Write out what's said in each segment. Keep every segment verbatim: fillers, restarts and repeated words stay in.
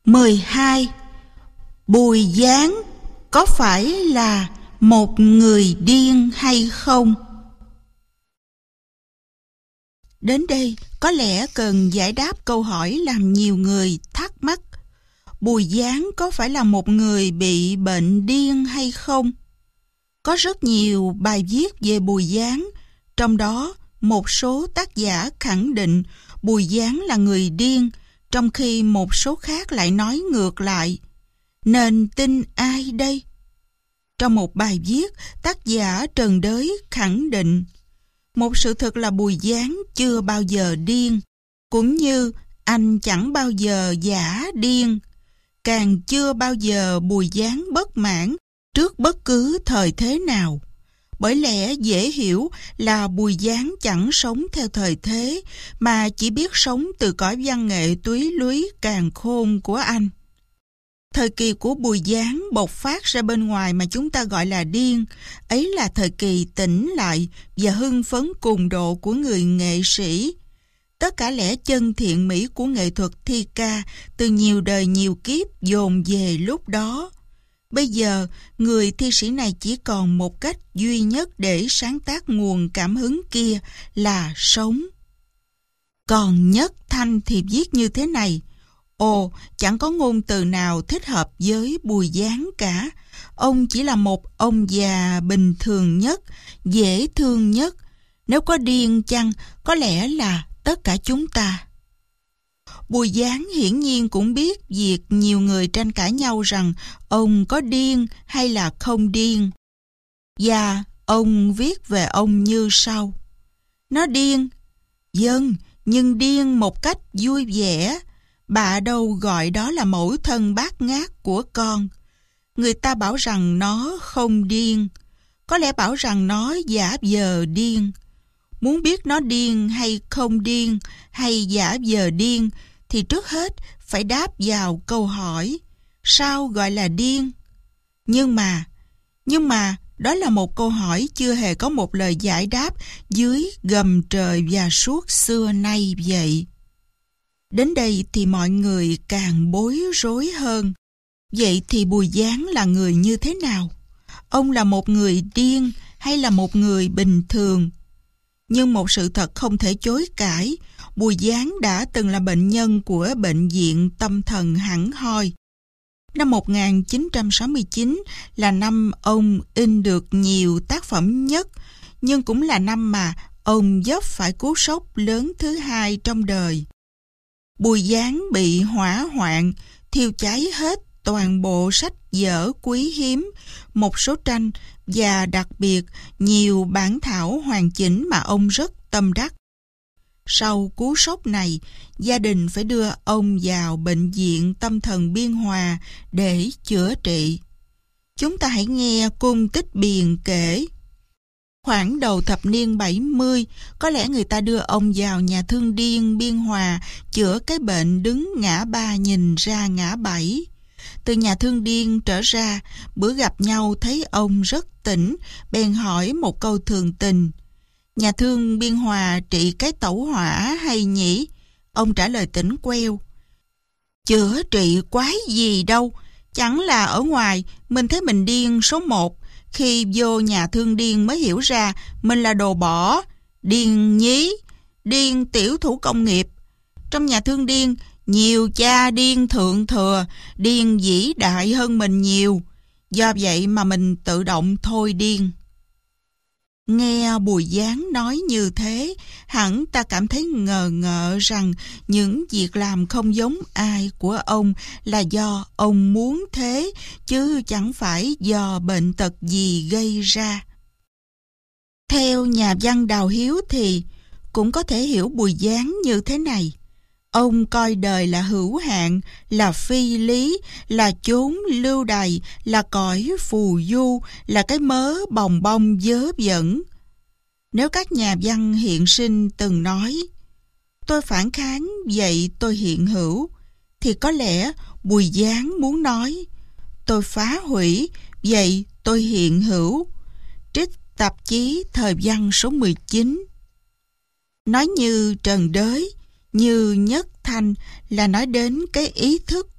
mười hai. Bùi Giáng có phải là một người điên hay không? Đến đây có lẽ cần giải đáp câu hỏi làm nhiều người thắc mắc. Bùi Giáng có phải là một người bị bệnh điên hay không? Có rất nhiều bài viết về Bùi Giáng, trong đó một số tác giả khẳng định Bùi Giáng là người điên, trong khi một số khác lại nói ngược lại. Nên tin ai đây? Trong một bài viết, tác giả Trần Đới khẳng định một sự thật là Bùi Giáng chưa bao giờ điên, cũng như anh chẳng bao giờ giả điên. Càng chưa bao giờ Bùi Giáng bất mãn trước bất cứ thời thế nào. Bởi lẽ dễ hiểu là Bùi Giáng chẳng sống theo thời thế, mà chỉ biết sống từ cõi văn nghệ túy lúy càn khôn của anh. Thời kỳ của Bùi Giáng bộc phát ra bên ngoài mà chúng ta gọi là điên, ấy là thời kỳ tỉnh lại và hưng phấn cùng độ của người nghệ sĩ. Tất cả lẽ chân thiện mỹ của nghệ thuật thi ca từ nhiều đời nhiều kiếp dồn về lúc đó. Bây giờ, người thi sĩ này chỉ còn một cách duy nhất để sáng tác nguồn cảm hứng kia là sống. Còn Nhất Thanh thì viết như thế này: Ồ, chẳng có ngôn từ nào thích hợp với Bùi Giáng cả. Ông chỉ là một ông già bình thường nhất, dễ thương nhất. Nếu có điên chăng, có lẽ là tất cả chúng ta. Bùi Giáng hiển nhiên cũng biết việc nhiều người tranh cãi nhau rằng ông có điên hay là không điên. Và ông viết về ông như sau: Nó điên, vâng, nhưng điên một cách vui vẻ. Bà đâu gọi đó là mẫu thân bát ngát của con. Người ta bảo rằng nó không điên, có lẽ bảo rằng nó giả vờ điên. Muốn biết nó điên hay không điên, hay giả vờ điên, thì trước hết phải đáp vào câu hỏi: sao gọi là điên? Nhưng mà, nhưng mà đó là một câu hỏi chưa hề có một lời giải đáp dưới gầm trời và suốt xưa nay vậy. Đến đây thì mọi người càng bối rối hơn. Vậy thì Bùi Giáng là người như thế nào? Ông là một người điên hay là một người bình thường? Nhưng một sự thật không thể chối cãi, Bùi Giáng đã từng là bệnh nhân của bệnh viện tâm thần hẳn hoi. Năm một nghìn chín trăm sáu mươi chín là năm ông in được nhiều tác phẩm nhất, nhưng cũng là năm mà ông vấp phải cú sốc lớn thứ hai trong đời. Bùi Giáng bị hỏa hoạn, thiêu cháy hết toàn bộ sách vở quý hiếm, một số tranh và đặc biệt nhiều bản thảo hoàn chỉnh mà ông rất tâm đắc. Sau cú sốc này, gia đình phải đưa ông vào bệnh viện tâm thần Biên Hòa để chữa trị. Chúng ta hãy nghe Cung Tích Biền kể. Khoảng đầu thập niên bảy mươi, có lẽ người ta đưa ông vào nhà thương điên Biên Hòa chữa cái bệnh đứng ngã ba nhìn ra ngã bảy. Từ nhà thương điên trở ra, bữa gặp nhau thấy ông rất tỉnh, bèn hỏi một câu thường tình: Nhà thương Biên Hòa trị cái tẩu hỏa hay nhỉ? Ông trả lời tỉnh queo: Chữa trị quái gì đâu, chẳng là ở ngoài mình thấy mình điên số một, khi vô nhà thương điên mới hiểu ra mình là đồ bỏ, điên nhí, điên tiểu thủ công nghiệp. Trong nhà thương điên, nhiều cha điên thượng thừa, điên vĩ đại hơn mình nhiều. Do vậy mà mình tự động thôi điên. Nghe Bùi Giáng nói như thế, hẳn ta cảm thấy ngờ ngợ rằng những việc làm không giống ai của ông là do ông muốn thế, chứ chẳng phải do bệnh tật gì gây ra. Theo nhà văn Đào Hiếu thì cũng có thể hiểu Bùi Giáng như thế này: Ông coi đời là hữu hạn, là phi lý, là chốn lưu đày, là cõi phù du, là cái mớ bòng bong vớ vẩn. Nếu các nhà văn hiện sinh từng nói tôi phản kháng vậy tôi hiện hữu, thì có lẽ Bùi Giáng muốn nói tôi phá hủy vậy tôi hiện hữu. Trích tạp chí Thời văn số mười chín. Nói như Trần Đới, như Nhất Thanh là nói đến cái ý thức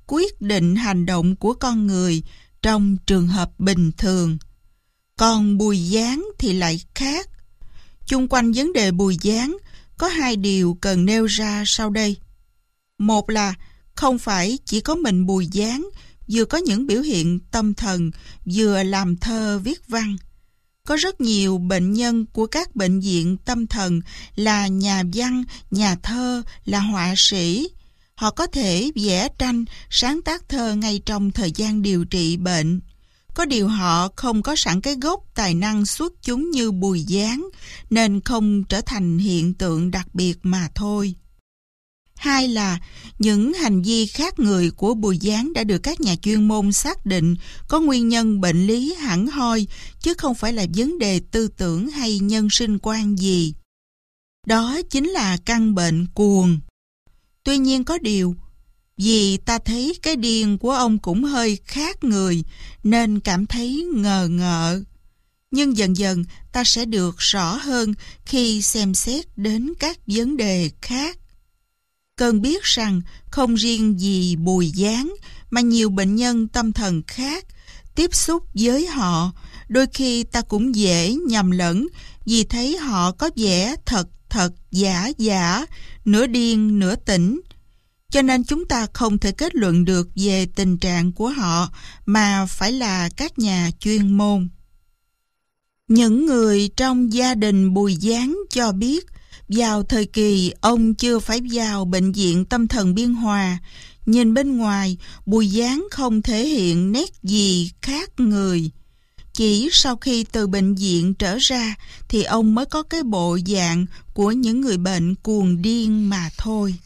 quyết định hành động của con người trong trường hợp bình thường. Còn Bùi Giáng thì lại khác. Chung quanh vấn đề Bùi Giáng có hai điều cần nêu ra sau đây. Một là không phải chỉ có mình Bùi Giáng vừa có những biểu hiện tâm thần, vừa làm thơ viết văn. Có rất nhiều bệnh nhân của các bệnh viện tâm thần là nhà văn, nhà thơ, là họa sĩ. Họ có thể vẽ tranh, sáng tác thơ ngay trong thời gian điều trị bệnh. Có điều họ không có sẵn cái gốc tài năng xuất chúng như Bùi Giáng, nên không trở thành hiện tượng đặc biệt mà thôi. Hai là những hành vi khác người của Bùi Giáng đã được các nhà chuyên môn xác định có nguyên nhân bệnh lý hẳn hoi, chứ không phải là vấn đề tư tưởng hay nhân sinh quan gì. Đó chính là căn bệnh cuồng. Tuy nhiên có điều, vì ta thấy cái điên của ông cũng hơi khác người, nên cảm thấy ngờ ngợ. Nhưng dần dần ta sẽ được rõ hơn khi xem xét đến các vấn đề khác. Cần biết rằng không riêng gì Bùi Giáng mà nhiều bệnh nhân tâm thần khác, tiếp xúc với họ, đôi khi ta cũng dễ nhầm lẫn vì thấy họ có vẻ thật thật giả giả, nửa điên nửa tỉnh. Cho nên chúng ta không thể kết luận được về tình trạng của họ mà phải là các nhà chuyên môn. Những người trong gia đình Bùi Giáng cho biết vào thời kỳ ông chưa phải vào bệnh viện tâm thần Biên Hòa, nhìn bên ngoài Bùi Giáng không thể hiện nét gì khác người. Chỉ sau khi từ bệnh viện trở ra thì ông mới có cái bộ dạng của những người bệnh cuồng điên mà thôi.